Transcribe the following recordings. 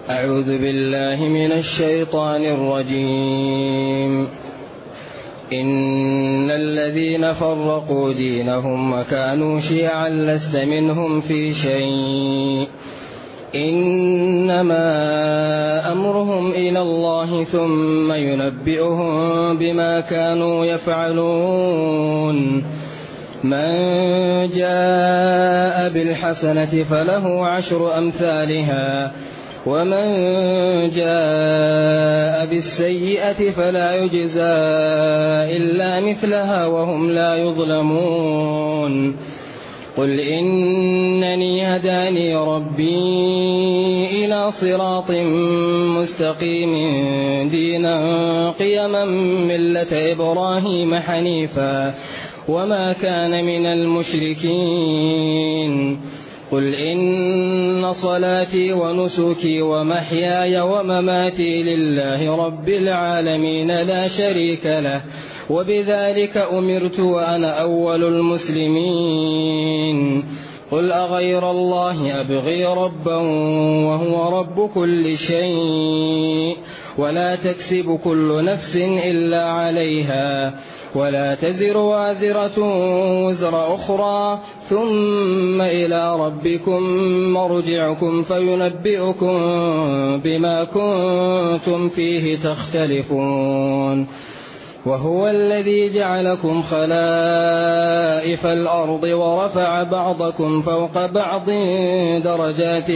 أعوذ بالله من الشيطان الرجيم. إن الذين فرقوا دينهم وكانوا شيعا لست منهم في شيء إنما أمرهم إلى الله ثم ينبئهم بما كانوا يفعلون. من جاء بالحسنة فله 10 أمثالها ومن جاء بالسيئة فلا يجزى إلا مثلها وهم لا يظلمون. قل إنني هداني ربي إلى صراط مستقيم دينا قيما ملة إبراهيم حنيفا وما كان من المشركين. قل إن صلاتي ونسكي ومحياي ومماتي لله رب العالمين لا شريك له وبذلك أمرت وأنا أول المسلمين. قل أغير الله أبغي ربا وهو رب كل شيء ولا تكسب كل نفس إلا عليها ولا تزر وازرة وزر أخرى ثم إلى ربكم مرجعكم فينبئكم بما كنتم فيه تختلفون. وهو الذي جعلكم خلائف الأرض ورفع بعضكم فوق بعض درجات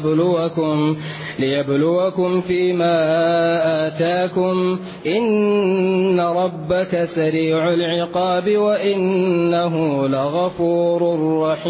ليبلوكم فيما آتاكم إن ربك سريع العقاب وإنه لغفور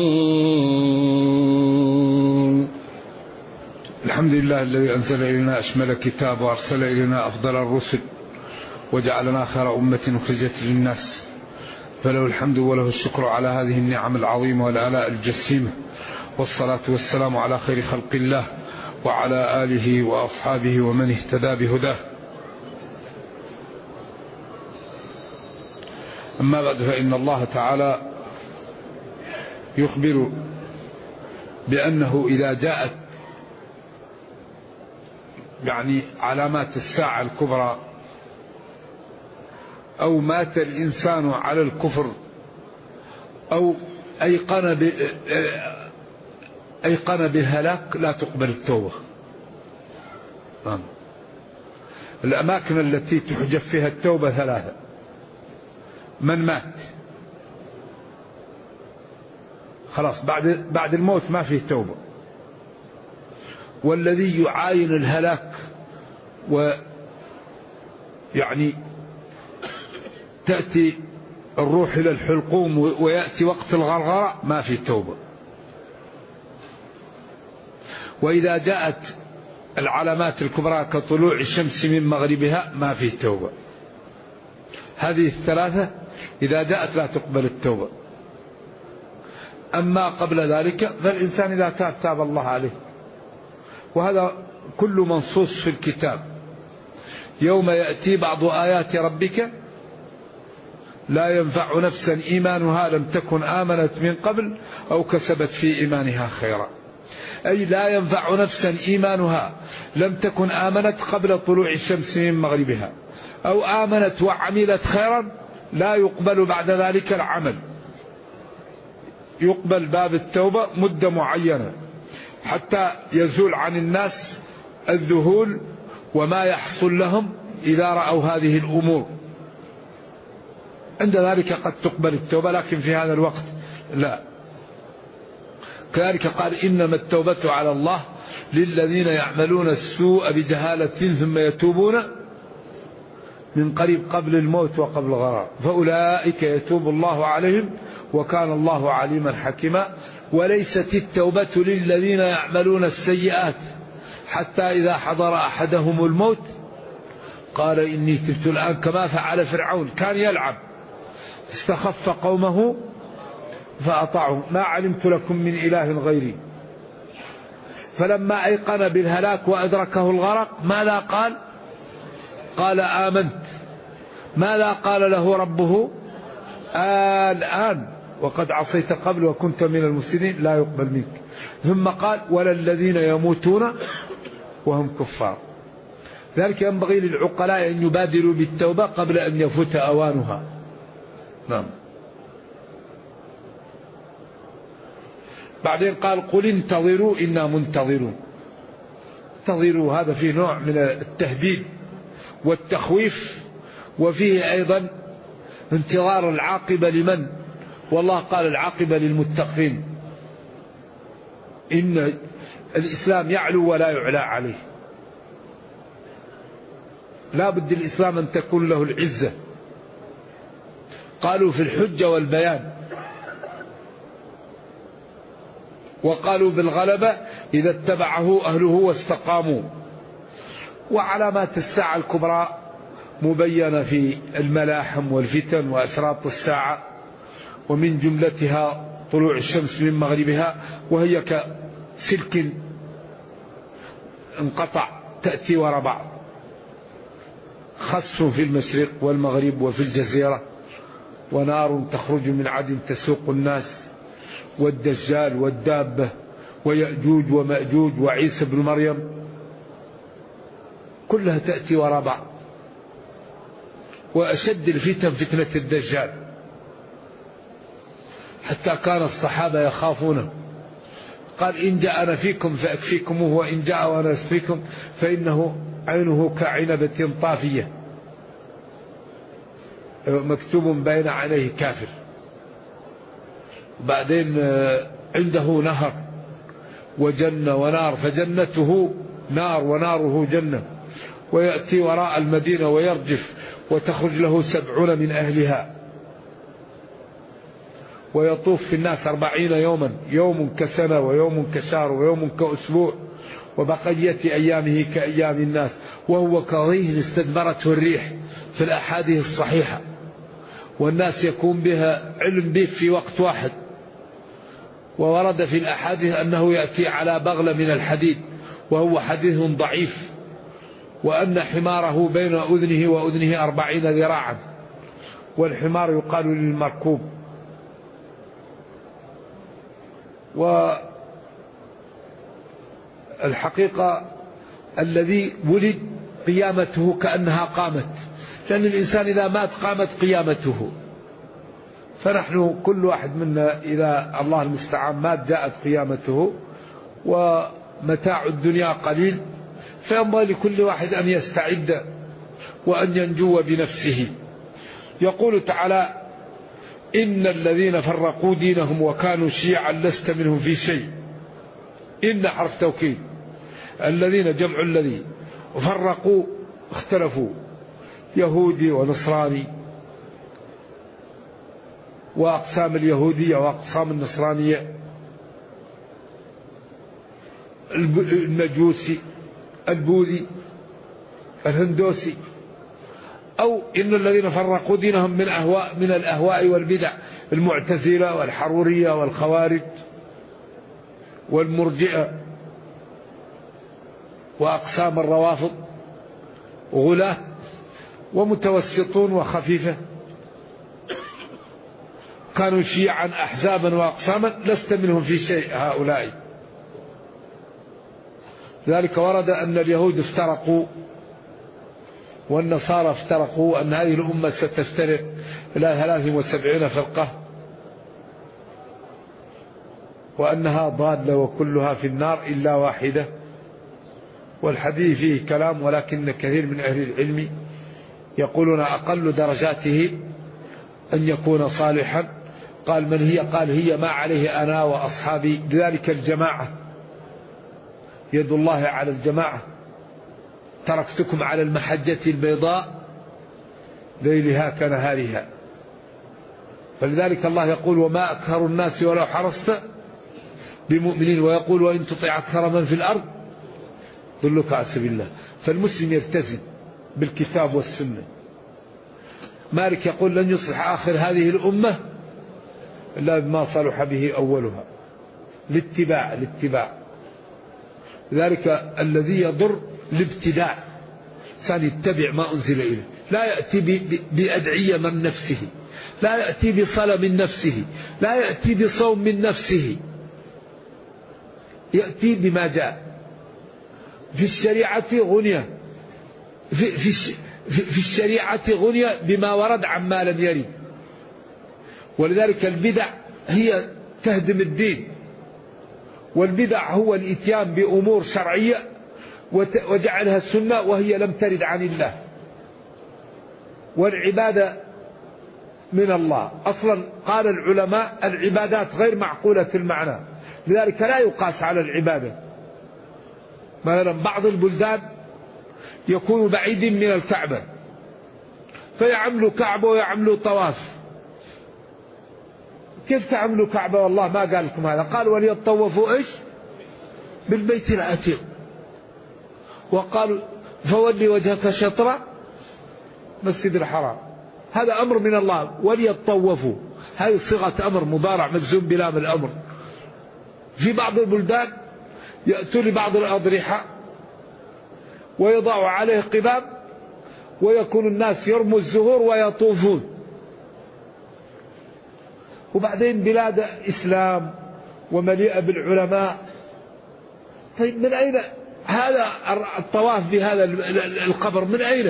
رحيم. الحمد لله الذي أنزل إلينا أشمل كتاب وأرسل إلينا أفضل الرسل وجعلنا خير أمة أخرجت للناس، فله الحمد وله الشكر على هذه النعم العظيمة والآلاء الجسيمة، والصلاة والسلام على خير خلق الله وعلى آله وأصحابه ومن اهتدى بهداه. أما بعد، فإن الله تعالى يخبر بأنه إذا جاءت علامات الساعة الكبرى أو مات الإنسان على الكفر أو أيقن بالهلاك لا تقبل التوبة. الأماكن التي تحجب فيها التوبة 3: من مات خلاص بعد الموت ما فيه توبة، والذي يعاين الهلاك تأتي الروح إلى الحلقوم ويأتي وقت الغرغرة ما في توبة. وإذا جاءت العلامات الكبرى كطلوع الشمس من مغربها ما في توبة. هذه 3 إذا جاءت لا تقبل التوبة. أما قبل ذلك فالإنسان إذا تاب الله عليه، وهذا كل منصوص في الكتاب. يوم يأتي بعض آيات ربك لا ينفع نفسا إيمانها لم تكن آمنت من قبل أو كسبت في إيمانها خيرا، أي لا ينفع نفسا إيمانها لم تكن آمنت قبل طلوع الشمس من مغربها أو آمنت وعملت خيرا، لا يقبل بعد ذلك العمل. يقبل باب التوبة مدة معينة حتى يزول عن الناس الذهول وما يحصل لهم إذا رأوا هذه الأمور. عند ذلك قد تقبل التوبة، لكن في هذا الوقت لا. كذلك قال إنما التوبة على الله للذين يعملون السوء بجهالة ثم يتوبون من قريب قبل الموت وقبل الغرار فأولئك يتوب الله عليهم وكان الله عليما حكيما. وليست التوبة للذين يعملون السيئات حتى إذا حضر أحدهم الموت قال إني تبت الآن، كما فعل فرعون، كان يلعب استخف قومه فأطاعوا ما علمت لكم من إله غيري. فلما أيقن بالهلاك وأدركه الغرق ماذا قال؟ قال آمنت. ماذا قال له ربه؟ الآن وقد عصيت قبل وكنت من المفسدين لا يقبل منك. ثم قال ولا الذين يموتون وهم كفار. ذلك ينبغي للعقلاء أن يبادروا بالتوبة قبل أن يفوت أوانها. نعم. بعدين قال قل انتظروا إنا منتظرون. انتظروا هذا فيه نوع من التهديد والتخويف، وفيه أيضا انتظار العاقبة لمن؟ والله قال العاقبة للمتقين. إن الإسلام يعلو ولا يعلى عليه، لا بد الإسلام أن تكون له العزة. قالوا في الحجة والبيان، وقالوا بالغلبة إذا اتبعه أهله واستقاموا. وعلامات الساعة الكبرى مبينة في الملاحم والفتن وأشراط الساعة، ومن جملتها طلوع الشمس من مغربها وهي كسلك انقطع تأتي وراء بعض، خس في المشرق والمغرب وفي الجزيرة، ونار تخرج من عدن تسوق الناس، والدجال والدابة ويأجوج ومأجوج وعيسى بن مريم، كلها تأتي وراء بعض. وأشد الفتن فتنة الدجال، حتى كان الصحابة يخافونه. قال إن جاء أنا فيكم فأكفيكموه، وإن جاء وأنا أسفيكم فإنه عينه كعنبة طافية مكتوب بين عينيه كافر. بعدين عنده نهر وجنة ونار، فجنته نار وناره جنة، ويأتي وراء المدينة ويرجف وتخرج له 70 من أهلها، ويطوف في الناس 40 يوما، يوم كسنة ويوم كشهر ويوم كأسبوع، وبقية أيامه كأيام الناس، وهو كظيهن استدبرته الريح في الأحاديث الصحيحة، والناس يكون بها علم به في وقت واحد. وورد في الأحاديث أنه يأتي على بغلة من الحديد، وهو حديث ضعيف، وأن حماره بين أذنه وأذنه 40 ذراعا، والحمار يقال للمركوب. والحقيقة الذي ولد قيامته كأنها قامت، لأن الإنسان إذا مات قامت قيامته. فنحن كل واحد منا إذا الله المستعان مات جاءت قيامته، ومتاع الدنيا قليل، فينبغي لكل واحد أن يستعد وأن ينجو بنفسه. يقول تعالى إن الذين فرقوا دينهم وكانوا شيعا لست منهم في شيء. إن حرف توكيد، الذين جمع الذي، وفرقوا اختلفوا، يهودي ونصراني، وأقسام اليهودية وأقسام النصرانية، المجوسي، البوذي، الهندوسي، أو إن الذين فرقوا دينهم من الأهواء والبدع، المعتزلة والحرورية والخوارج والمرجئة وأقسام الروافض، غلاة ومتوسطون وخفيفة، كانوا شيعا أحزابا وأقساما لست منهم في شيء هؤلاء. ذلك ورد أن اليهود افترقوا والنصارى افترقوا، أن هذه الأمة ستفترق إلى 73 فرقة، وأنها ضالة وكلها في النار إلا واحدة. والحديث فيه كلام، ولكن كثير من أهل العلم يقولون أقل درجاته أن يكون صالحا. قال من هي؟ قال هي ما عليه أنا وأصحابي، لذلك الجماعة، يد الله على الجماعة، تركتكم على المحجة البيضاء ليلها كنهارها. فلذلك الله يقول وما أكثر الناس ولو حرصت بمؤمنين، ويقول وإن تطيع أكثر من في الأرض ضلك عن سبيل الله. فالمسلم يلتزم بالكتاب والسنة. مالك يقول لن يصلح آخر هذه الأمة إلا بما صلح به أولها، الاتباع. ذلك الذي يضر الابتداع، إنسان يتبع ما أنزل إليه، لا يأتي بأدعية من نفسه، لا يأتي بصلاة من نفسه، لا يأتي بصوم من نفسه، يأتي بما جاء. في الشريعة غنية في الشريعة غنية بما ورد عما لم يرد. ولذلك البدع هي تهدم الدين، والبدع هو الإتيان بأمور شرعية وجعلها السنة وهي لم ترد عن الله. والعبادة من الله أصلا. قال العلماء العبادات غير معقولة المعنى، لذلك لا يقاس على العبادة. مثلا بعض البلدان يكون بعيد من الكعبة فيعملوا كعبة ويعملوا طواف. كيف تعملوا كعبة؟ والله ما قال لكم هذا. قال وليطوفوا إيش؟ بالبيت العتيق. وقالوا فولي وجهك شطر مسجد الحرام. هذا أمر من الله. وليطوفوا هذه صيغة أمر مضارع مجزوم بلام الأمر. في بعض البلدان يأتوا لبعض الأضرحة ويضعوا عليه قباب ويكون الناس يرموا الزهور ويطوفون. وبعدين بلاد إسلام ومليئة بالعلماء. طيب من أين هذا الطواف بهذا القبر؟ من أين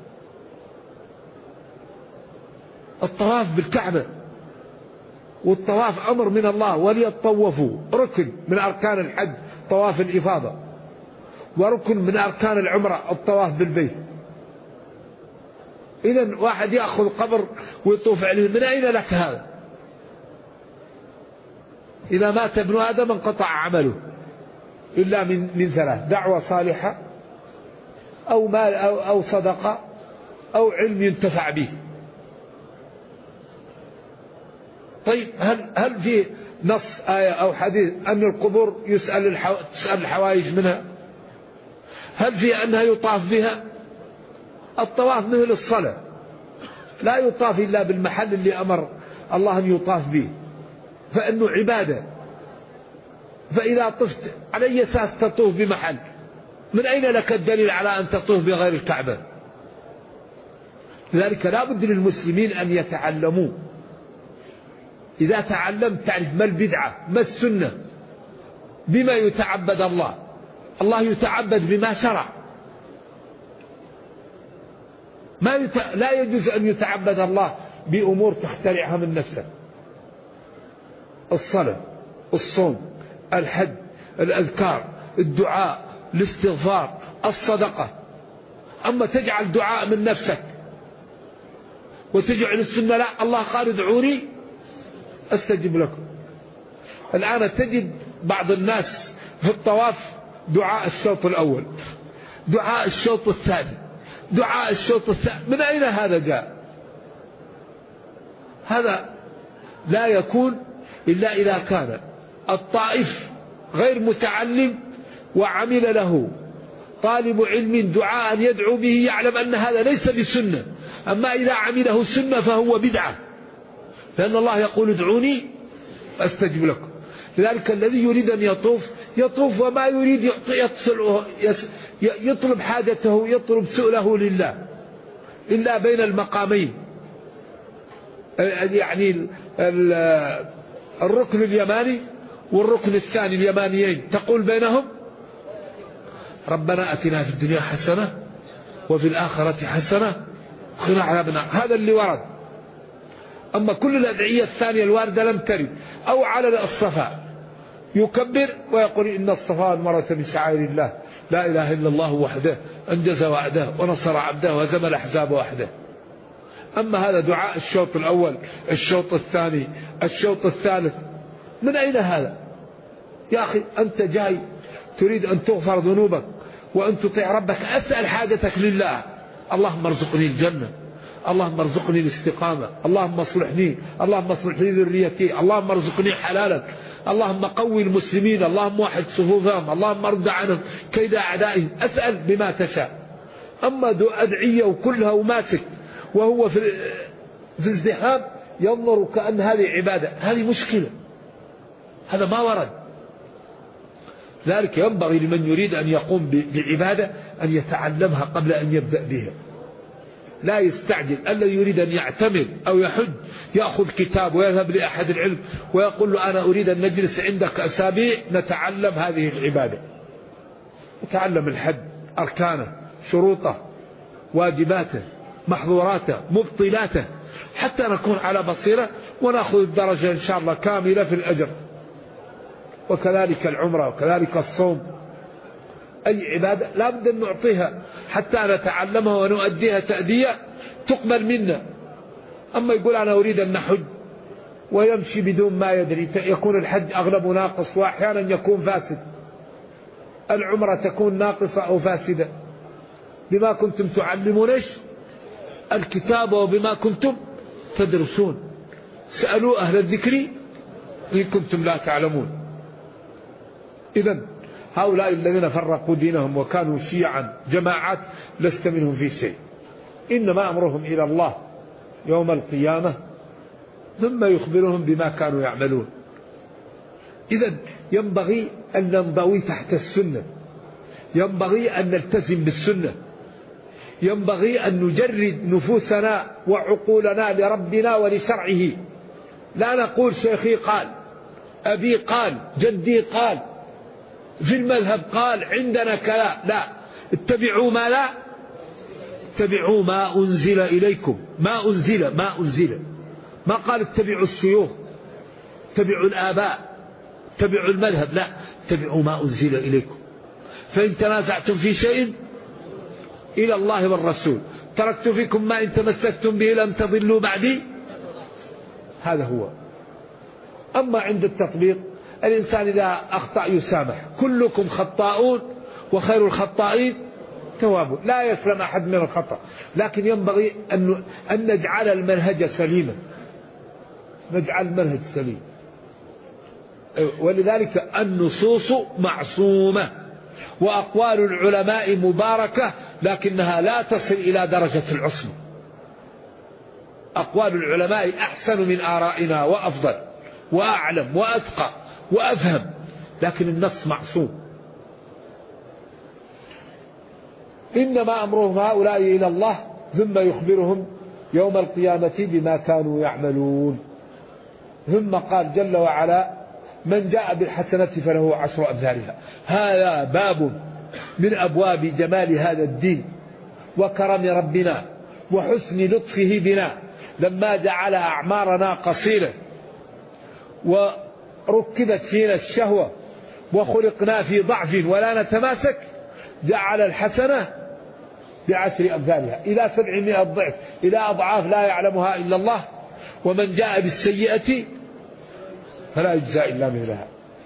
الطواف بالكعبة؟ والطواف أمر من الله. وليطوفوا ركن من أركان الحج طواف الإفاضة، وركن من أركان العمرة الطواف بالبيت. إذن واحد يأخذ قبر ويطوف عليه، من أين لك هذا؟ إذا مات ابن آدم انقطع عمله إلا من ثلاث: دعوة صالحة أو مال أو صدقة أو علم ينتفع به. طيب هل في نص آية أو حديث أن القبور تسأل الحوائج منها؟ هل في أنها يطاف بها؟ الطواف مثل الصلاة، لا يطاف إلا بالمحل اللي أمر الله أن يطاف به، فإنه عبادة. فإذا طفت على أي أساس تطوف بمحل؟ من أين لك الدليل على أن تطوف بغير الكعبة؟ لذلك لا بد للمسلمين أن يتعلموا. إذا تعلمت تعرف ما البدعة ما السنة، بما يتعبد الله. الله يتعبد بما شرع، لا يجوز أن يتعبد الله بأمور تخترعها من نفسك. الصلاة، الصوم، الحج، الأذكار، الدعاء، الاستغفار، الصدقة. أما تجعل دعاء من نفسك وتجعل السنة لا، الله قال ادعوني أستجب لكم. الآن تجد بعض الناس في الطواف دعاء الشوط الأول، دعاء الشوط الثاني، دعاء الشوط الثالث. من أين هذا جاء؟ هذا لا يكون إلا إذا كان الطائف غير متعلم وعمل له طالب علم دعاء يدعو به يعلم أن هذا ليس بسنة. أما إذا عمله سنة فهو بدعة، لأن الله يقول ادعوني أستجب لكم. لذلك الذي يريد أن يطوف وما يريد يطلب حاجته، يطلب سؤله لله، إلا بين المقامين، يعني الركن اليماني والركن الثاني اليمانيين، تقول بينهم ربنا أتنا في الدنيا حسنة وفي الآخرة حسنة وقنا عذاب النار. هذا اللي ورد. أما كل الأدعية الثانية الواردة لم ترد. أو على الصفا يكبر ويقول إن الصفا والمروة من شعائر الله لا إله إلا الله وحده أنجز وعده ونصر عبده وهزم الأحزاب وحده. أما هذا دعاء الشوط الأول، الشوط الثاني، الشوط الثالث، من أين هذا؟ يا أخي أنت جاي تريد أن تغفر ذنوبك وأن تطيع ربك، أسأل حاجتك لله. اللهم ارزقني الجنة، اللهم ارزقني الاستقامة، اللهم اصلحني، اللهم اصلح لي ذريتي، اللهم ارزقني حلالك، اللهم قوي المسلمين، اللهم وحد صفوفهم، اللهم ارد عنهم كيد أعدائهم. أسأل بما تشاء. أما أدعية وكلها وماسك وهو في ازدحام ينظر كأن هذه عبادة، هذه مشكلة، هذا ما ورد. ذلك ينبغي لمن يريد أن يقوم بعبادة أن يتعلمها قبل أن يبدأ بها. لا يستعجل. الذي يريد أن يعتمر أو يحج يأخذ كتاب ويذهب لأحد العلم ويقول له أنا أريد أن نجلس عندك أسابيع نتعلم هذه العبادة. تعلم الحج، أركانه، شروطه، واجباته، محظوراته، مبطلاته، حتى نكون على بصيرة ونأخذ الدرجة إن شاء الله كاملة في الأجر. وكذلك العمرة، وكذلك الصوم، أي عبادة لا بد أن نعطيها حتى نتعلمها ونؤديها تأدية تقبل منا. أما يقول أنا أريد أن نحج ويمشي بدون ما يدري، يكون الحج أغلب ناقص، وأحيانا يكون فاسد. العمرة تكون ناقصة أو فاسدة بما كنتم تعلمون الكتاب وبما كنتم تدرسون. سألوا أهل الذكر إن كنتم لا تعلمون. إذن هؤلاء الذين فرقوا دينهم وكانوا شيعا جماعات لست منهم في شيء، إنما أمرهم إلى الله يوم القيامة ثم يخبرهم بما كانوا يعملون. إذن ينبغي أن ننضوي تحت السنة، ينبغي أن نلتزم بالسنة، ينبغي أن نجرد نفوسنا وعقولنا لربنا ولشرعه. لا نقول شيخي قال، أبي قال، جدي قال، في المذهب قال، عندنا كلا. لا، اتبعوا ما لا، اتبعوا ما أنزل إليكم. ما أنزل ما قال اتبعوا الشيوخ، اتبعوا الآباء، اتبعوا المذهب. لا، اتبعوا ما أنزل إليكم. فإن تنازعتم في شيء إلى الله والرسول، تركت فيكم ما إن تمسكتم به لن تضلوا بعدي. هذا هو. أما عند التطبيق الإنسان إذا أخطأ يسامح. كلكم خطاؤون وخير الخطائين توابون. لا يسلم أحد من الخطأ، لكن ينبغي أن نجعل المنهج سليما، نجعل المنهج سليم. ولذلك النصوص معصومة، وأقوال العلماء مباركة، لكنها لا تصل إلى درجة العصمة. أقوال العلماء أحسن من آرائنا وأفضل وأعلم وأتقى وأفهم، لكن النص معصوم. إنما أمرهم هؤلاء إلى الله ثم يخبرهم يوم القيامة بما كانوا يعملون. ثم قال جل وعلا: من جاء بالحسنة فله 10 أمثالها. هذا باب من أبواب جمال هذا الدين وكرم ربنا وحسن لطفه بنا، لما جعل أعمارنا قصيرة وركبت فينا الشهوة وخلقنا في ضعف ولا نتماسك، جعل الحسنة ب10 أمثالها إلى 700 ضعف، إلى أضعاف لا يعلمها إلا الله. ومن جاء بالسيئة فلا يجزى إلا مثلها.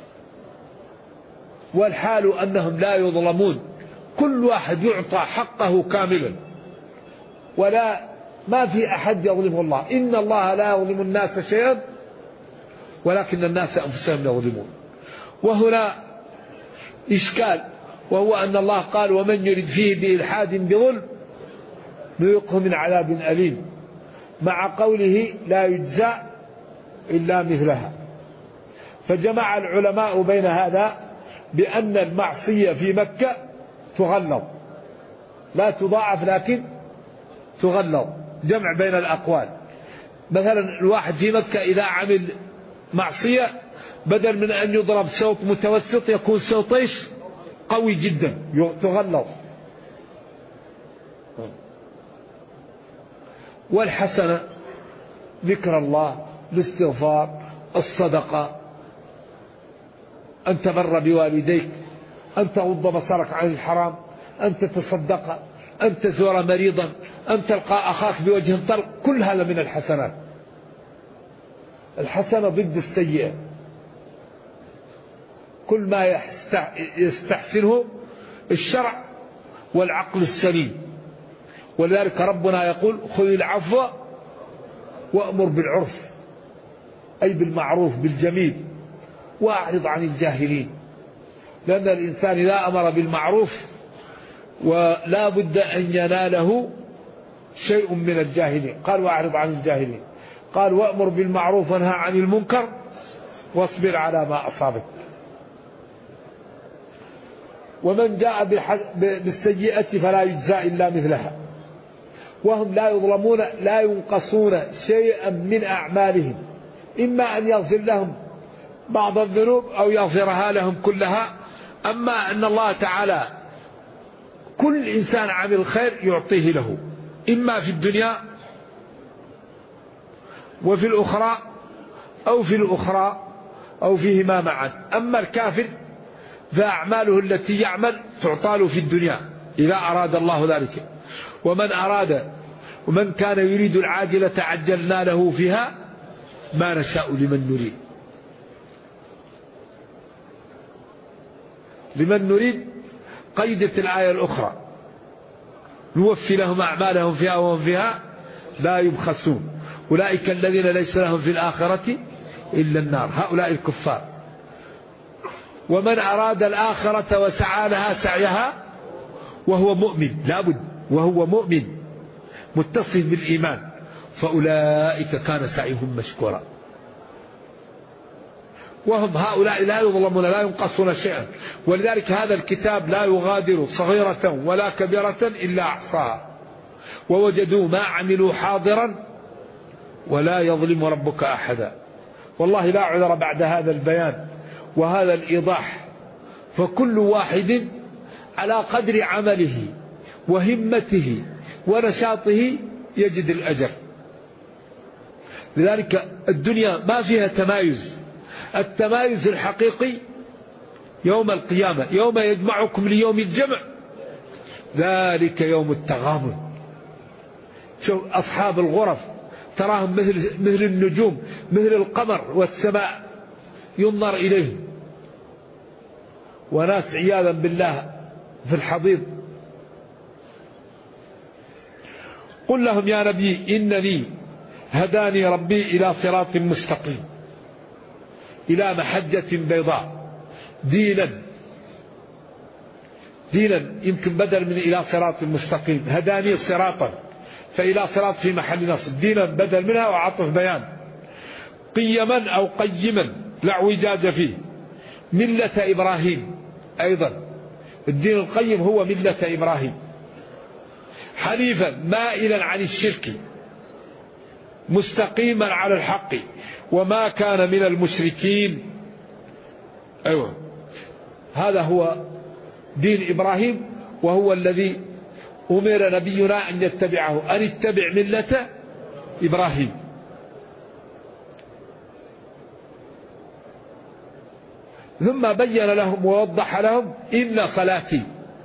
والحال أنهم لا يظلمون، كل واحد يعطى حقه كاملا، ولا ما في أحد يظلمه الله. إن الله لا يظلم الناس شيئا ولكن الناس أنفسهم يظلمون. وهنا إشكال، وهو أن الله قال: ومن يرد فيه بإلحاد بظلم نذقه من عذاب أليم، مع قوله لا يجزى إلا مثلها. فجمع العلماء بين هذا بأن المعصية في مكة تغلظ، لا تضاعف لكن تغلظ، جمع بين الأقوال. مثلا الواحد في مكة إذا عمل معصية بدل من أن يضرب صوت متوسط يكون صوت قوي جدا، تغلظ. والحسنة ذكر الله، الاستغفار، الصدقة، أن تبر بوالديك، أن تغض بصرك عن الحرام، أن تتصدق، أن تزور مريضا، أن تلقى أخاك بوجه طلق، كل هذا من الحسنات. الحسنة ضد السيئة، كل ما يستحسنه الشرع والعقل السليم. ولذلك ربنا يقول: خذ العفو وأمر بالعرف، أي بالمعروف بالجميل، وأعرض عن الجاهلين. لأن الإنسان إذا أمر بالمعروف ولا بد أن يناله شيء من الجاهلين. قال: وأعرض عن الجاهلين. قال: وأمر بالمعروف وانهى عن المنكر واصبر على ما أصابك. ومن جاء بالسيئة فلا يجزى إلا مثلها. وهم لا يظلمون، لا ينقصون شيئا من أعمالهم، إما أن يغفر لهم بعض الذنوب أو يغفرها لهم كلها. أما أن الله تعالى كل إنسان عمل الخير يعطيه له، إما في الدنيا وفي الأخرى أو فيهما معا. أما الكافر فأعماله التي يعمل تعطى له في الدنيا إذا أراد الله ذلك. ومن كان يريد العاجلة عجلنا له فيها ما نشاء لمن نريد قيدت الآية الأخرى نوفي لهم أعمالهم فيها وهم فيها لا يبخسون أولئك الذين ليس لهم في الآخرة إلا النار، هؤلاء الكفار. ومن أراد الآخرة وسعى لها سعيها وهو مؤمن، لابد وهو مؤمن متصف بالإيمان، فأولئك كان سعيهم مشكورا. وهم هؤلاء لا يظلمون لا ينقصون شيئا. ولذلك هذا الكتاب لا يغادر صغيرة ولا كبيرة إلا أحصاها ووجدوا ما عملوا حاضرا ولا يظلم ربك أحدا. والله لا عذر بعد هذا البيان وهذا الإيضاح، فكل واحد على قدر عمله وهمته ونشاطه يجد الأجر. لذلك الدنيا ما فيها تمايز، التمايز الحقيقي يوم القيامة، يوم يجمعكم ليوم الجمع، ذلك يوم التغابن. شوف أصحاب الغرف تراهم مثل النجوم، مثل القمر والسماء ينظر إليهم، وناس عياذا بالله في الحضيض. قل لهم يا نبي إنني هداني ربي إلى صراط مستقيم، إلى محجة بيضاء، دينا يمكن بدل من إلى صراط مستقيم، هداني صراطا، فإلى صراط في محل نصب، دينا بدل منها وعطف بيان، قيما أو قيما لا اعوجاج فيه، ملة إبراهيم. أيضا الدين القيم هو ملة إبراهيم، حنيفا مائلا عن الشرك مستقيما على الحق وما كان من المشركين. أيوة، هذا هو دين إبراهيم، وهو الذي أمر نبينا أن يتبعه، أن اتبع ملة إبراهيم. ثم بين لهم ووضح لهم إن صلاتي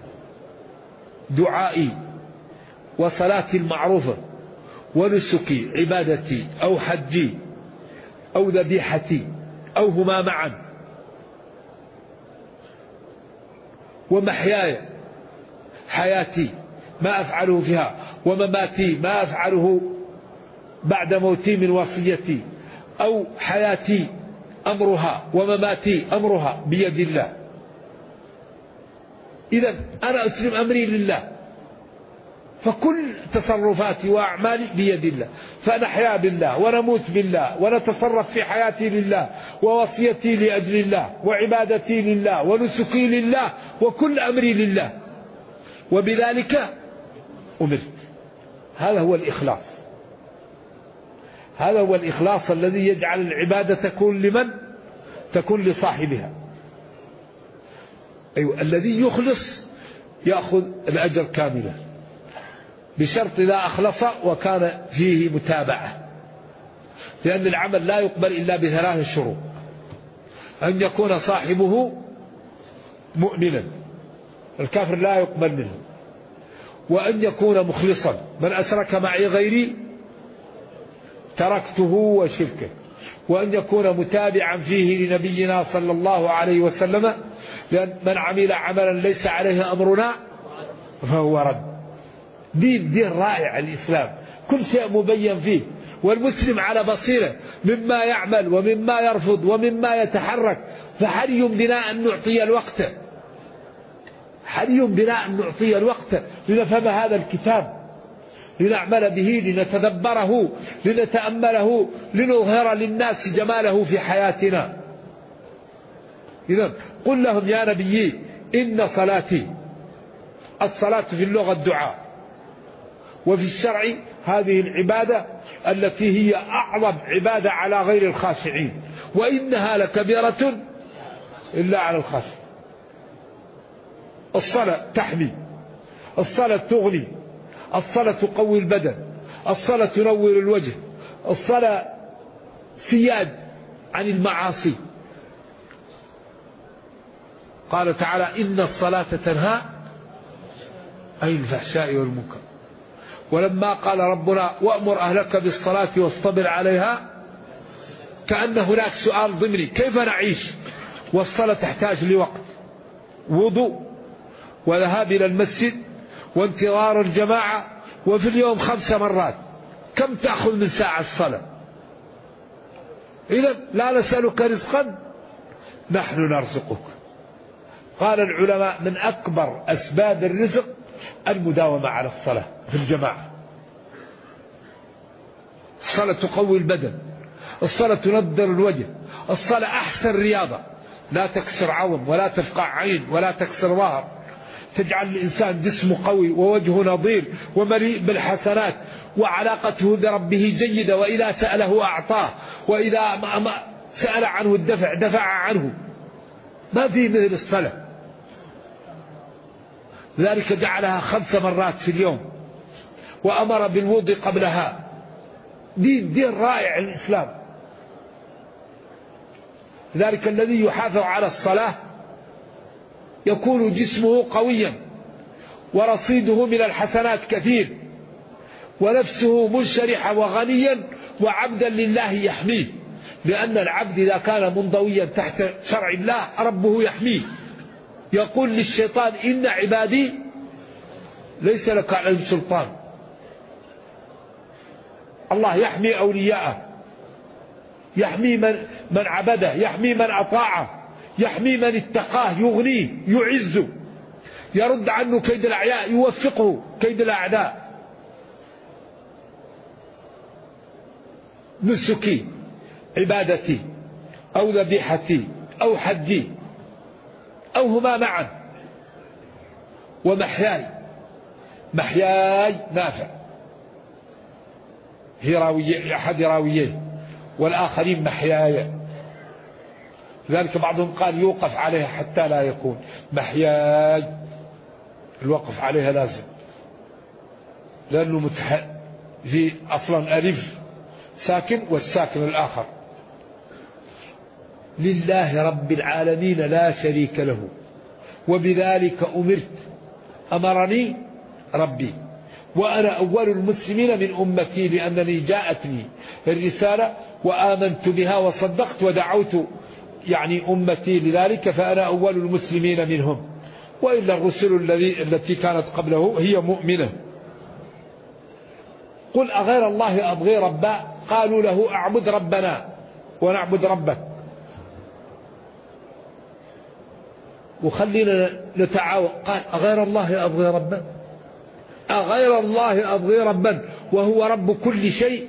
دعائي وصلاتي المعروفة ونسكي عبادتي أو حجي أو ذبيحتي أو هما معا ومحياي حياتي ما أفعله فيها ومماتي ما أفعله بعد موتي من وصيتي، أو حياتي أمرها ومماتي أمرها بيد الله. إذن أنا أسلم أمري لله، فكل تصرفاتي وأعمالي بيد الله، فنحيا بالله ونموت بالله ونتصرف في حياتي لله، ووصيتي لأجل الله، وعبادتي لله، ونسكي لله، وكل أمري لله، وبذلك أمرت. هذا هو الإخلاص، هذا هو الإخلاص الذي يجعل العبادة تكون لمن؟ تكون لصاحبها. أيوة، الذي يخلص يأخذ الأجر كاملا، بشرط لا أخلص وكان فيه متابعة، لأن العمل لا يقبل إلا بثلاث شروط: أن يكون صاحبه مؤمنا، الكافر لا يقبل منه، وأن يكون مخلصا، من أشرك معي غيري تركته وشركه، وأن يكون متابعا فيه لنبينا صلى الله عليه وسلم، لأن من عمل عملا ليس عليه أمرنا فهو رد. دين رائع الإسلام، كل شيء مبين فيه، والمسلم على بصيرة مما يعمل ومما يرفض ومما يتحرك، فحري بنا أن نعطي الوقت، حري بنا أن نعطي الوقت لنفهم هذا الكتاب، لنعمل به، لنتدبره، لنتأمله، لنظهر للناس جماله في حياتنا. إذن قل لهم يا نبي إن صلاتي، الصلاة في اللغة الدعاء، وفي الشرع هذه العبادة التي هي أعظم عبادة على غير الخاشعين، وإنها لكبيرة إلا على الخاشعين. الصلاة تحمي، الصلاة تغني، الصلاة تقوي البدن، الصلاة تنور الوجه، الصلاة سياد عن المعاصي. قال تعالى إن الصلاة تنهى عن الفحشاء والمنكر. ولما قال ربنا وأمر أهلك بالصلاة واصطبر عليها، كأن هناك سؤال ضمني: كيف نعيش والصلاة تحتاج لوقت وضوء وذهاب إلى المسجد وانتظار الجماعة، وفي اليوم 5 مرات، كم تأخذ من ساعة الصلاة؟ إذن لا نسألك رزقا، نحن نرزقك. قال العلماء من أكبر أسباب الرزق المداومة على الصلاة في الجماعة. الصلاة تقوي البدن، الصلاة تنضر الوجه، الصلاة أحسن رياضة، لا تكسر عظم ولا تفقع عين ولا تكسر ظهر، تجعل الإنسان جسمه قوي ووجهه نظير ومليء بالحسنات، وعلاقته بربه جيدة، وإذا سأله أعطاه، وإذا ما سأل عنه الدفع دفع عنه. ما في مثل الصلاة، لذلك جعلها 5 مرات في اليوم، وأمر بالوضوء قبلها. دين رائع الإسلام. لذلك الذي يحافظ على الصلاة يكون جسمه قويا ورصيده من الحسنات كثير، ونفسه منشرحة وغنيا وعبدا لله يحميه، لأن العبد إذا كان منضويا تحت شرع الله ربه يحميه. يقول للشيطان إن عبادي ليس لك عليهم سلطان. الله يحمي أولياءه، يحمي من عبده، يحمي من أطاعه، يحمي من اتقاه، يغنيه، يعزه، يرد عنه كيد الأعداء، يوفقه كيد الأعداء. نسكي، عبادتي، أو ذبيحتي، أو حجي، أو هما معا، ومحياي. محياي نافع، هي راوية أحد راوييه، والآخرين محياي. لذلك بعضهم قال يوقف عليها حتى لا يكون محياي، الوقف عليها لازم، لأنه في أصلا ألف ساكن والساكن الآخر. لله رب العالمين لا شريك له، وبذلك أمرت، أمرني ربي، وأنا أول المسلمين من أمتي، لأنني جاءتني الرسالة وآمنت بها وصدقت ودعوت أمتي لذلك، فأنا أول المسلمين منهم. وإلا الرسل التي كانت قبله هي مؤمنة. قل أغير الله أبغي ربا، قالوا له أعبد ربنا ونعبد ربك. وخلينا نتعاون. قال أغير الله أبغي ربا، أغير الله أبغي ربا وهو رب كل شيء،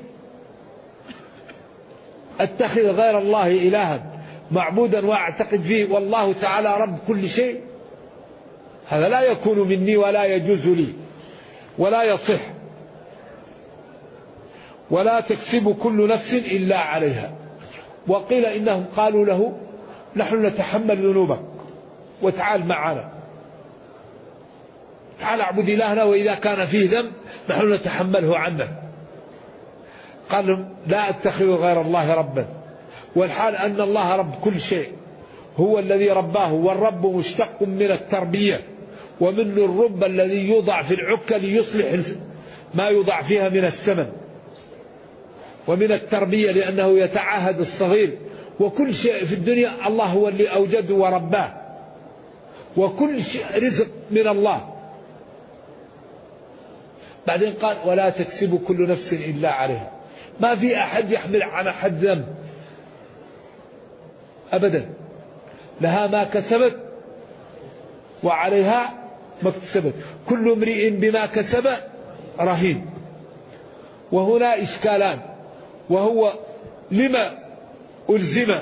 أتخذ غير الله إلها معبودا وأعتقد فيه والله تعالى رب كل شيء؟ هذا لا يكون مني ولا يجوز لي ولا يصح. ولا تكسب كل نفس إلا عليها. وقيل إنهم قالوا له نحن نتحمل ذنوبك وتعال معنا، تعال اعبد إلهنا، وإذا كان فيه ذنب نحن نتحمله عنك. قالوا لا أتخذ غير الله ربا، والحال أن الله رب كل شيء، هو الذي رباه. والرب مشتق من التربية، ومن الرب الذي يوضع في العكة ليصلح ما يوضع فيها من الثمن، ومن التربية لأنه يتعاهد الصغير. وكل شيء في الدنيا الله هو اللي أوجده ورباه، وكل شيء رزق من الله. بعدين قال ولا تكسب كل نفس إلا عليها. ما في أحد يحمل عن أحد ذنب أبدا، لها ما كسبت وعليها ما اكتسبت، كل امرئ بما كسب رهين. وهنا إشكالان، وهو لما ألزم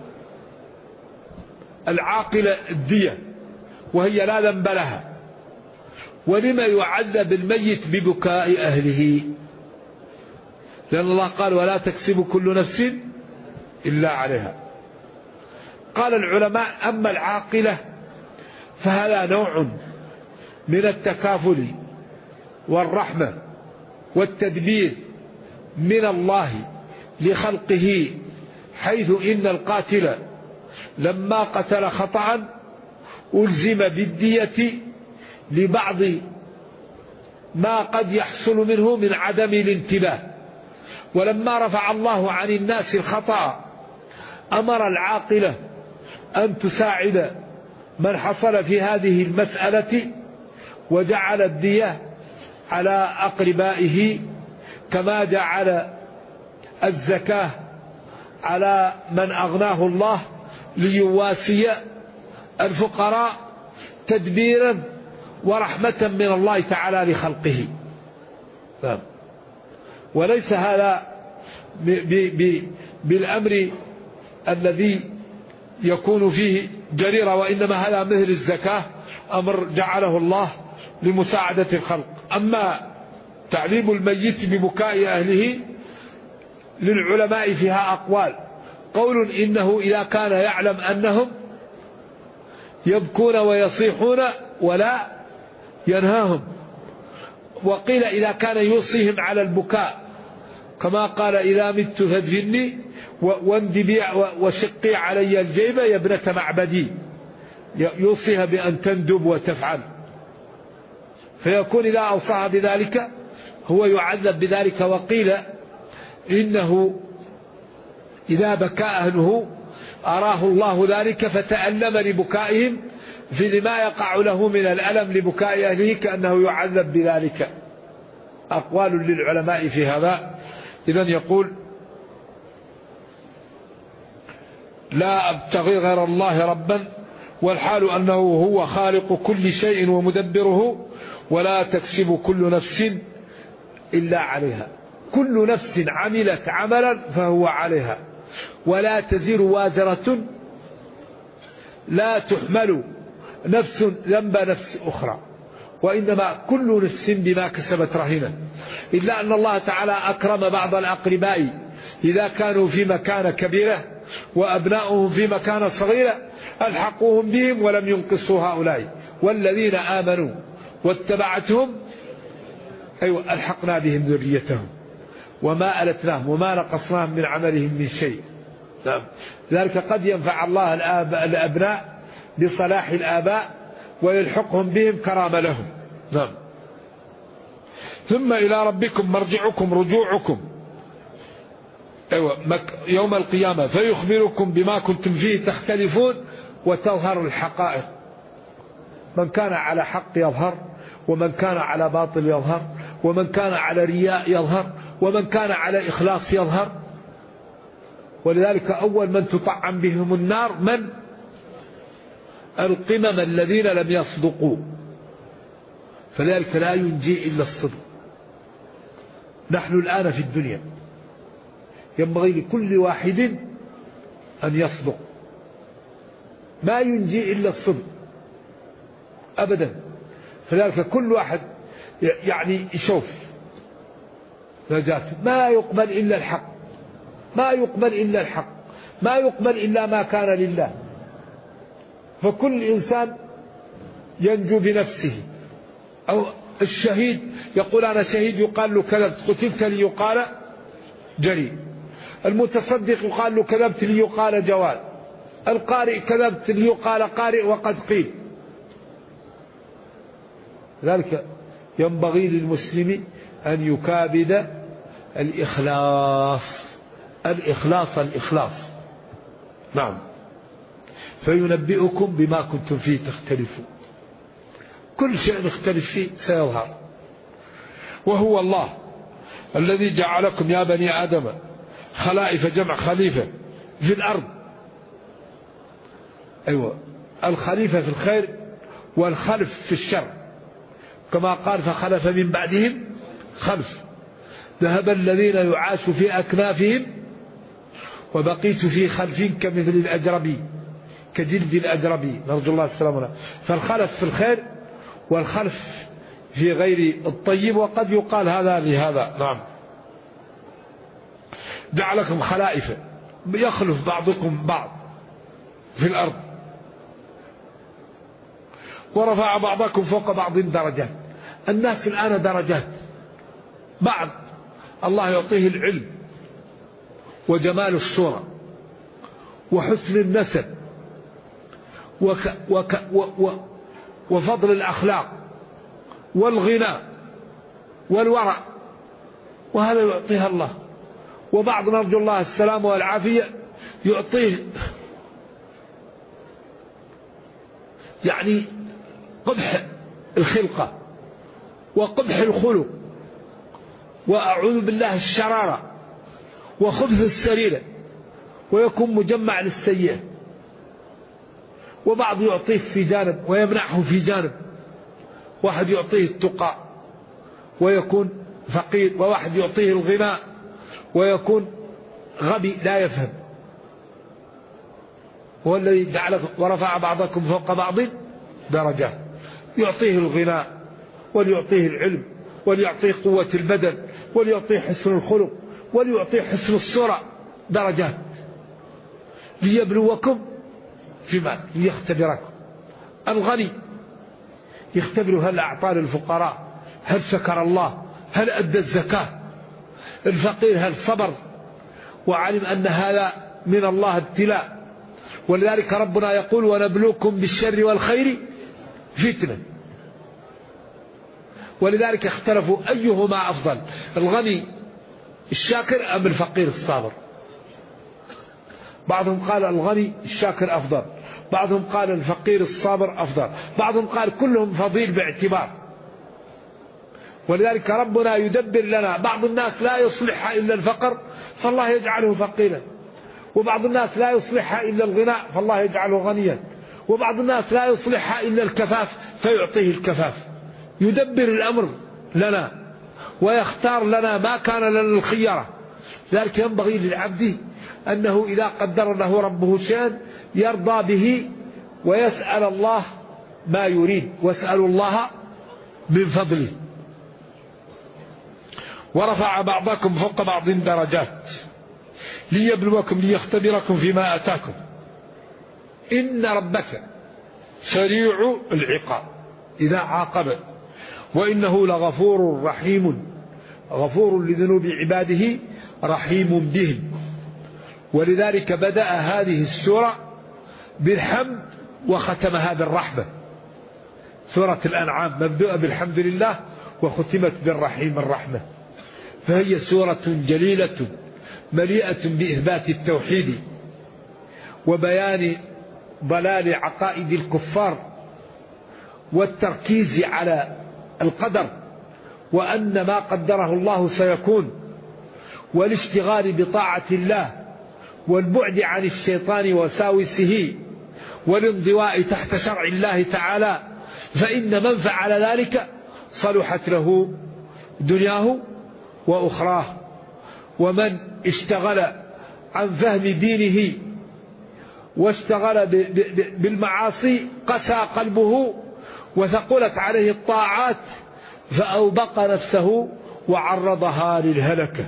العاقل الدية وهي لا ذنب لها، ولما يعذب الميت ببكاء أهله؟ لأن الله قال ولا تكسب كل نفس إلا عليها. قال العلماء أما العاقلة فهذا نوع من التكافل والرحمة والتدبير من الله لخلقه، حيث إن القاتل لما قتل خطأ ألزم بالدية لبعض ما قد يحصل منه من عدم الانتباه، ولما رفع الله عن الناس الخطأ أمر العاقلة أن تساعد من حصل في هذه المسألة، وجعل الدية على أقربائه، كما جعل الزكاة على من أغناه الله ليواسي الفقراء، تدبيرا ورحمة من الله تعالى لخلقه. وليس هذا بالأمر الذي يكون فيه جريرة، وإنما هذا مثل الزكاة أمر جعله الله لمساعدة الخلق. أما تعذيب الميت ببكاء أهله للعلماء فيها أقوال. قول إنه إذا كان يعلم أنهم يبكون ويصيحون ولا ينهاهم، وقيل إذا كان يوصيهم على البكاء، كما قال إذا مت فادفني واندبي وشقي علي الجيب يا ابنة معبدي، يوصيها بأن تندب وتفعل، فيكون إذا أوصاها بذلك هو يعذب بذلك. وقيل إنه إذا بكى أهله أراه الله ذلك فتألم لبكائهم، في لما يقع له من الألم لبكاء أهله كأنه يعذب بذلك. أقوال للعلماء في هذا. إذن يقول لا أبتغي غير الله ربا، والحال أنه هو خالق كل شيء ومدبره، ولا تكسب كل نفس إلا عليها. كل نفس عملت عملا فهو عليها، ولا تزر وازرة، لا تحمل نفس ذنب نفس أخرى، وإنما كل نفس بما كسبت رهينة. إلا أن الله تعالى أكرم بعض الأقرباء إذا كانوا في مكانة كبيرة وأبناؤهم في مكانة صغيرة ألحقوهم بهم ولم ينقصوا هؤلاء، والذين آمنوا واتبعتهم ألحقنا بهم ذريتهم وما ألتناهم وما نقصناهم من عملهم من شيء. ذلك قد ينفع الله الأبناء بصلاح الآباء ويلحقهم بهم كرامة لهم. ثم إلى ربكم مرجعكم رجوعكم يوم القيامة فيخبركم بما كنتم فيه تختلفون وتظهر الحقائق. من كان على حق يظهر، ومن كان على باطل يظهر، ومن كان على رياء يظهر، ومن كان على إخلاص يظهر. ولذلك أول من تطعم بهم النار من؟ القمم الذين لم يصدقوا. فذلك لا ينجي إلا الصدق. نحن الآن في الدنيا ينبغي لكل واحد أن يصدق، ما ينجي إلا الصدق أبدا. فذلك كل واحد يعني يشوف نجاته، ما يقبل إلا الحق، ما يقبل إلا الحق، ما يقبل إلا ما كان لله. فكل إنسان ينجو بنفسه. أو الشهيد يقول أنا شهيد يقال له كذبت قتلت لي يقال جري. المتصدق يقال له كذبت لي يقال جواد. القارئ كذبت لي يقال قارئ وقد قيل. ذلك ينبغي للمسلم أن يكابد الإخلاص. الإخلاص. نعم. فينبئكم بما كنتم فيه تختلفون. كل شيء نختلف فيه سيظهر. وهو الله الذي جعلكم يا بني آدم خلائف، جمع خليفة، في الأرض. الخليفة في الخير والخلف في الشر، كما قال فخلف من بعدهم خلف ذهب الذين يعاش في أكنافهم وبقيت في خلف كمثل الأجربي كجلد الأجربي، نرجو الله السلامة. فالخلف في الخير والخلف في غير الطيب، وقد يقال هذا لهذا. نعم. جعلكم خلائف، يخلف بعضكم بعض في الأرض. ورفع بعضكم فوق بعض درجات. الناس الآن درجات، بعض الله يعطيه العلم وجمال الصورة وحسن النسب وفضل الأخلاق والغنى والورع، وهذا يعطيها الله. وبعض نرجو الله السلام والعافية يعطيه يعني قبح الخلقة وقبح الخلق وأعوذ بالله الشرارة وخبث السريرة، ويكون مجمع للسيئة. وبعض يعطيه في جانب ويمنعه في جانب، واحد يعطيه التقى ويكون فقير، وواحد يعطيه الغناء ويكون غبي لا يفهم. هو الذي جعل ورفع بعضكم فوق بعض درجات، يعطيه الغناء وليعطيه العلم وليعطيه قوة البدن وليعطيه حسن الخلق وليعطيه حسن الصورة، درجات ليبلوكم فيما ليختبركم. الغني يختبره هل أعطى للفقراء، هل شكر الله، هل أدى الزكاة. الفقير هل صبر وعلم أن هذا من الله ابتلاء. ولذلك ربنا يقول ونبلوكم بالشر والخير فتنة. ولذلك اختلفوا أيهما أفضل، الغني الشاكر أم الفقير الصابر. بعضهم قال الغني الشاكر أفضل، بعضهم قال الفقير الصابر أفضل، بعضهم قال كلهم فضيل باعتبار. ولذلك ربنا يدبر لنا. بعض الناس لا يصلحها إلا الفقر فالله يجعله فقيرا، وبعض الناس لا يصلحها إلا الغناء فالله يجعله غنيا، وبعض الناس لا يصلحها إلا الكفاف فيعطيه الكفاف. يدبر الأمر لنا ويختار لنا ما كان لنا الخيرة. ذلك ينبغي للعبد أنه إذا قدر له ربه شيئا يرضى به ويسأل الله ما يريد، واسأل الله من فضله. ورفع بعضكم فوق بعض درجات ليبلوكم ليختبركم فيما آتاكم إن ربك سريع العقاب إذا عاقب وإنه لغفور رحيم، غفور لذنوب عباده رحيم بهم. ولذلك بدأ هذه السورة بالحمد وختمها بالرحمة. سورة الأنعام مبدوءة بالحمد لله وختمت بالرحيم الرحمة. فهي سورة جليلة مليئة بإثبات التوحيد وبيان ضلال عقائد الكفار والتركيز على القدر وأن ما قدره الله سيكون، والاشتغال بطاعة الله والبعد عن الشيطان وساوسه والانضواء تحت شرع الله تعالى. فإن من فعل ذلك صلحت له دنياه وأخراه، ومن اشتغل عن فهم دينه واشتغل بالمعاصي قسى قلبه وثقلت عليه الطاعات فأوبق نفسه وعرضها للهلكة.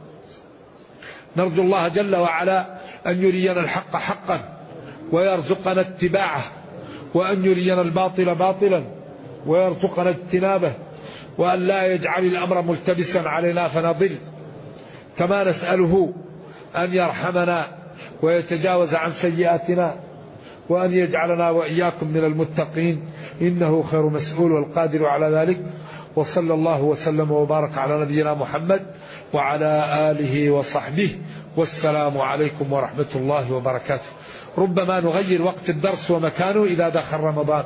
نرجو الله جل وعلا أن يرينا الحق حقا ويرزقنا اتباعه، وأن يرينا الباطل باطلا ويرزقنا اجتنابه، وأن لا يجعل الأمر ملتبسا علينا فنضل. كما نسأله أن يرحمنا ويتجاوز عن سيئاتنا، وأن يجعلنا وإياكم من المتقين، إنه خير مسؤول والقادر على ذلك. وصلى الله وسلم وبارك على نبينا محمد وعلى آله وصحبه، والسلام عليكم ورحمة الله وبركاته. ربما نغير وقت الدرس ومكانه إذا دخل رمضان.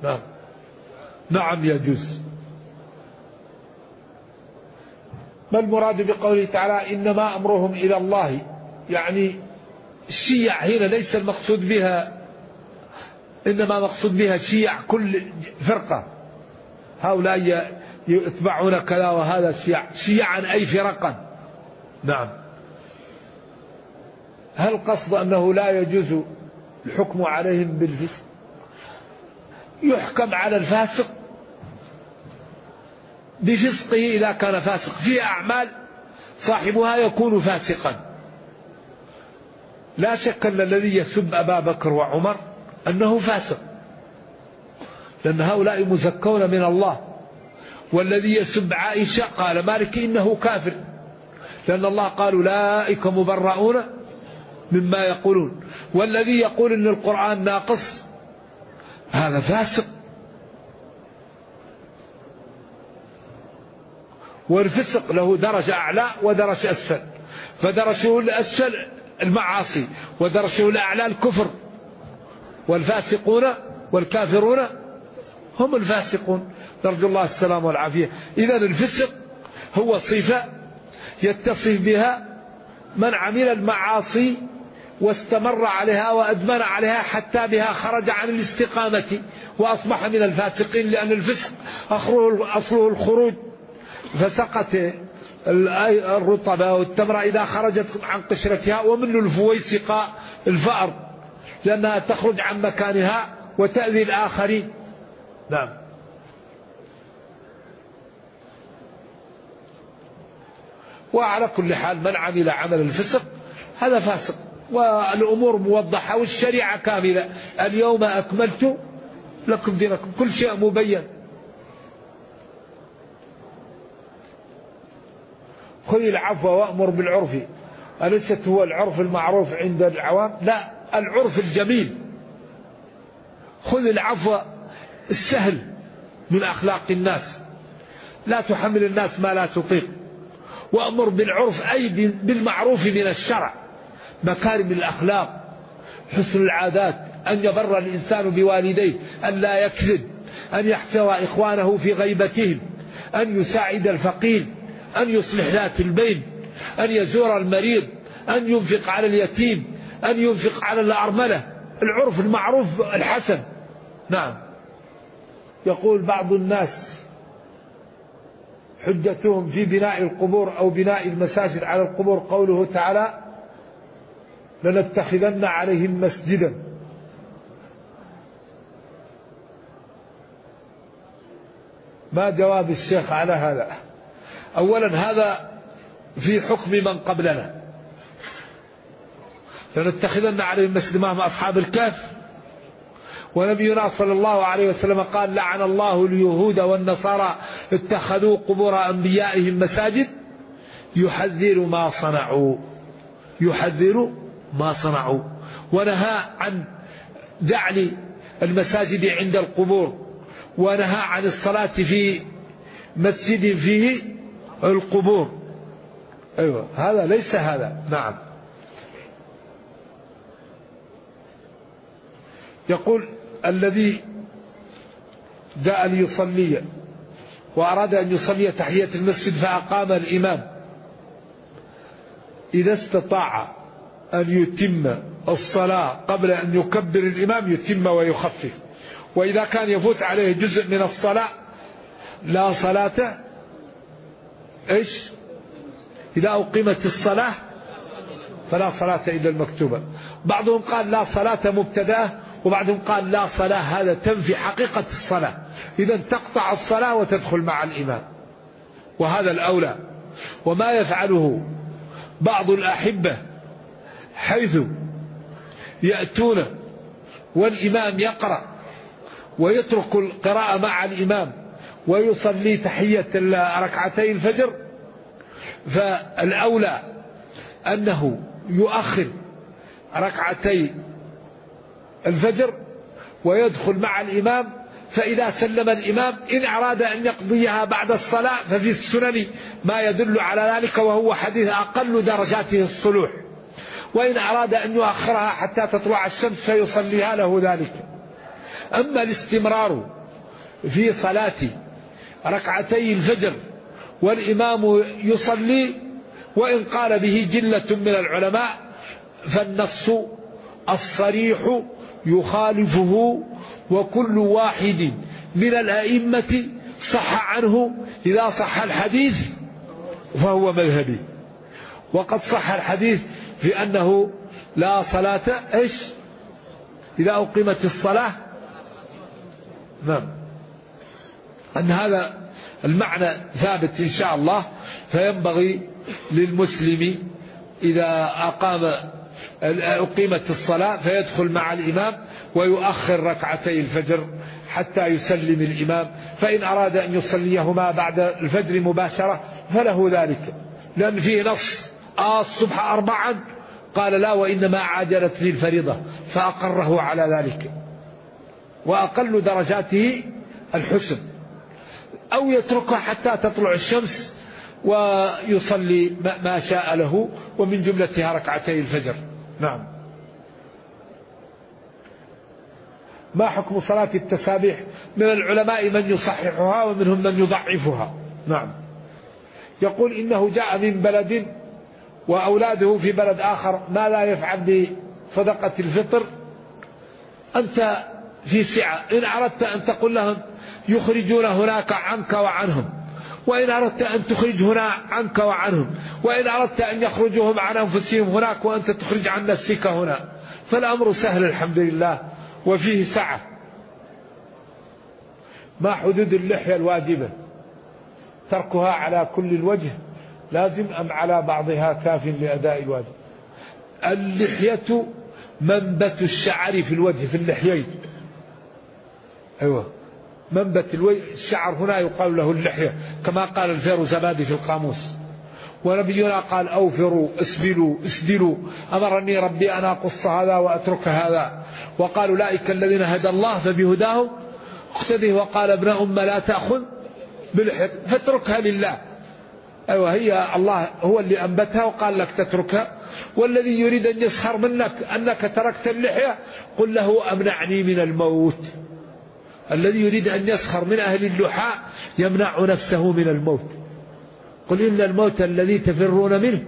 نعم يجوز. ما المراد بقوله تعالى إنما أمرهم إلى الله؟ يعني الشيع هنا ليس المقصود بها، إنما مقصود بها شيع كل فرقة، هؤلاء يتبعون كذا وهذا شيعا أي فرقا. نعم. هل قصد أنه لا يجوز الحكم عليهم بالفسق؟ يحكم على الفاسق بفسقه إذا كان فاسق في أعمال صاحبها يكون فاسقا. لا شك أن الذي يسب أبا بكر وعمر أنه فاسق، لأن هؤلاء مزكون من الله. والذي يسب عائشة قال مالك إنه كافر، لأن الله قال أولئك مبرؤون مما يقولون. والذي يقول إن القرآن ناقص هذا فاسق. والفسق له درجة أعلى ودرجة أسفل، فدرجه الأسفل المعاصي ودرجه الأعلى الكفر، والفاسقون والكافرون هم الفاسقون، نرجو الله السلام والعافية. إذن الفسق هو صفة يتصف بها من عمل المعاصي واستمر عليها وأدمن عليها حتى بها خرج عن الاستقامة وأصبح من الفاسقين، لأن الفسق أصله الخروج. فسقط الرطبة والتمرة إذا خرجت عن قشرتها، ومن الفويسقة الفأر لأنها تخرج عن مكانها وتأذي الآخرين. نعم. وعلى كل حال من عمل عمل الفسق هذا فاسق، والأمور موضحة والشريعة كاملة. اليوم أكملت لكم دينكم، كل شيء مبين. خذ العفو وأمر بالعرف، أليست هو العرف المعروف عند العوام؟ لا، العرف الجميل. خذ العفو السهل من أخلاق الناس، لا تحمل الناس ما لا تطيق. وأمر بالعرف أي بالمعروف من الشرع، مكارم الأخلاق، حسن العادات، أن يبر الإنسان بوالديه، أن لا يكذب، أن يحفظ إخوانه في غيبتهم، أن يساعد الفقير، أن يصلح ذات البين، أن يزور المريض، أن ينفق على اليتيم، أن ينفق على الأرملة. العرف المعروف الحسن. نعم. يقول بعض الناس حجتهم في بناء القبور أو بناء المساجد على القبور قوله تعالى لنتخذن عليهم مسجدا. ما جواب الشيخ على هذا؟ أولا هذا في حكم من قبلنا، لنتخذن عليهم مسجدا، ما هم أصحاب الكهف. ونبينا صلى الله عليه وسلم قال لعن الله اليهود والنصارى اتخذوا قبور أنبيائهم مساجد، يحذر ما صنعوا. ونهى عن جعل المساجد عند القبور، ونهى عن الصلاة في مسجد فيه القبور. أيوة، هذا ليس هذا. نعم. يقول الذي جاء ليصلي وأراد أن يصلي تحية المسجد فأقام الإمام، إذا استطاع أن يتم الصلاة قبل أن يكبر الإمام يتم ويخفف. وإذا كان يفوت عليه جزء من الصلاة لا صلاة إذا أقيمت الصلاة فلا صلاة إلا المكتوبة. بعضهم قال لا صلاة مبتدأة، وبعضهم قال لا صلاة، هذا تنفي حقيقة الصلاة، إذا تقطع الصلاة وتدخل مع الإمام، وهذا الأولى. وما يفعله بعض الأحبة حيث يأتون والإمام يقرأ ويترك القراءة مع الإمام ويصلي تحية ركعتي الفجر، فالأولى أنه يؤخر ركعتي الفجر ويدخل مع الإمام، فإذا سلم الإمام إن أراد أن يقضيها بعد الصلاة ففي السنن ما يدل على ذلك، وهو حديث أقل درجاته الصلوح. وإن أراد أن يؤخرها حتى تطلع الشمس فيصليها له ذلك. أما الاستمرار في صلاة ركعتي الفجر والإمام يصلي، وإن قال به جلة من العلماء، فالنص الصريح يخالفه، وكل واحد من الأئمة صح عنه. إذا صح الحديث فهو مذهبي، وقد صح الحديث في أنه لا صلاة إذا أقيمت الصلاة. نعم، أن هذا المعنى ثابت إن شاء الله. فينبغي للمسلم إذا أقيمت الصلاة فيدخل مع الإمام ويؤخر ركعتي الفجر حتى يسلم الإمام، فإن أراد أن يصليهما بعد الفجر مباشرة فله ذلك، لأن فيه نص الصبح 4 قال لا وإنما عاجلت لي الفريضة فأقره على ذلك. وأقل درجاته الحسن، أو يتركها حتى تطلع الشمس ويصلي ما شاء له، ومن جملتها ركعتي الفجر. نعم. ما حكم صلاة التسابيح؟ من العلماء من يصححها ومنهم من يضعفها. نعم. يقول إنه جاء من بلد وأولاده في بلد آخر، ما لا يفعل بصدقة الفطر؟ أنت في سعة، إن أردت أن تقول لهم يخرجون هناك عنك وعنهم، وإن أردت أن تخرج هنا عنك وعنهم، وإن أردت أن يخرجوهم عن أنفسهم هناك وأنت تخرج عن نفسك هنا، فالأمر سهل الحمد لله وفيه سعة. ما حدود اللحية الواجبة؟ تركها على كل الوجه لازم أم على بعضها كاف لأداء الواجب؟ اللحية منبت الشعر في الوجه، في اللحيين. أيوة، منبت الشعر هنا يقال له اللحية، كما قال الفيروزبادي في القاموس. ونبينا قال أوفروا اسبلوا اسدلوا، أمرني ربي أن أقص هذا وأترك هذا. وقال أولئك الذين هدى الله فبهداه اقتده، وقال ابن أم لا تأخذ بالحق فاتركها لله. أيوة، هي الله هو اللي أنبتها وقال لك تتركها. والذي يريد أن يسخر منك أنك تركت اللحية قل له أمنعني من الموت. الذي يريد أن يسخر من أهل اللحاء يمنع نفسه من الموت. قل إن الموت الذي تفرون منه.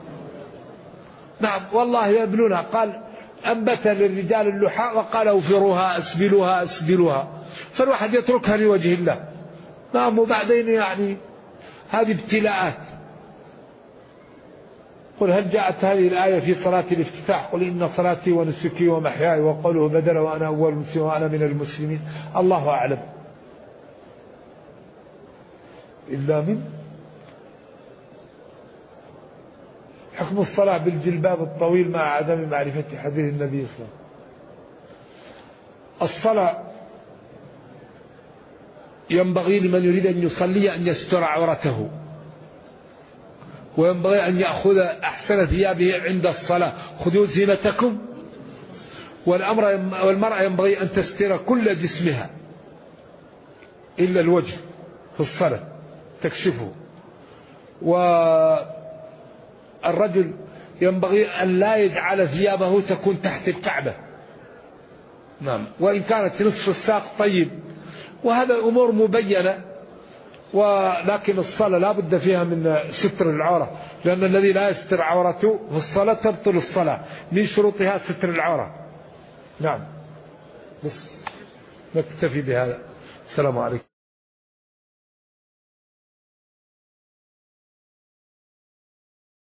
نعم والله يبنونها، قال أنبت للرجال اللحاء وقال اوفروها اسبلوها اسبلوها، فالواحد يتركها لوجه الله. نعم. وبعدين يعني هذه ابتلاءات. قل هل جاءت هذه الآية في صلاة الافتتاح؟ قل إن صلاتي ونسكي ومحياي وقوله بدل وأنا أول مسلم وأنا من المسلمين. الله أعلم. إلا من حكم الصلاة بالجلباب الطويل مع عدم معرفة حديث النبي صلى الله عليه وسلم. الصلاة ينبغي لمن يريد أن يصلي أن يستر عورته، وينبغي أن يأخذ أحسن ثيابه عند الصلاة. خذوا زينتكم. والمرأة ينبغي أن تستر كل جسمها إلا الوجه في الصلاة تكشفه. والرجل ينبغي أن لا يجعل ثيابه تكون تحت الكعبة. نعم. وإن كانت نصف الساق طيب، وهذا أمور مبينة. ولكن الصلاة لا بد فيها من ستر العورة، لأن الذي لا يستر عورته في الصلاة تبطل الصلاة، من شروطها ستر العورة. نعم. بس نكتفي بهذا. السلام عليكم.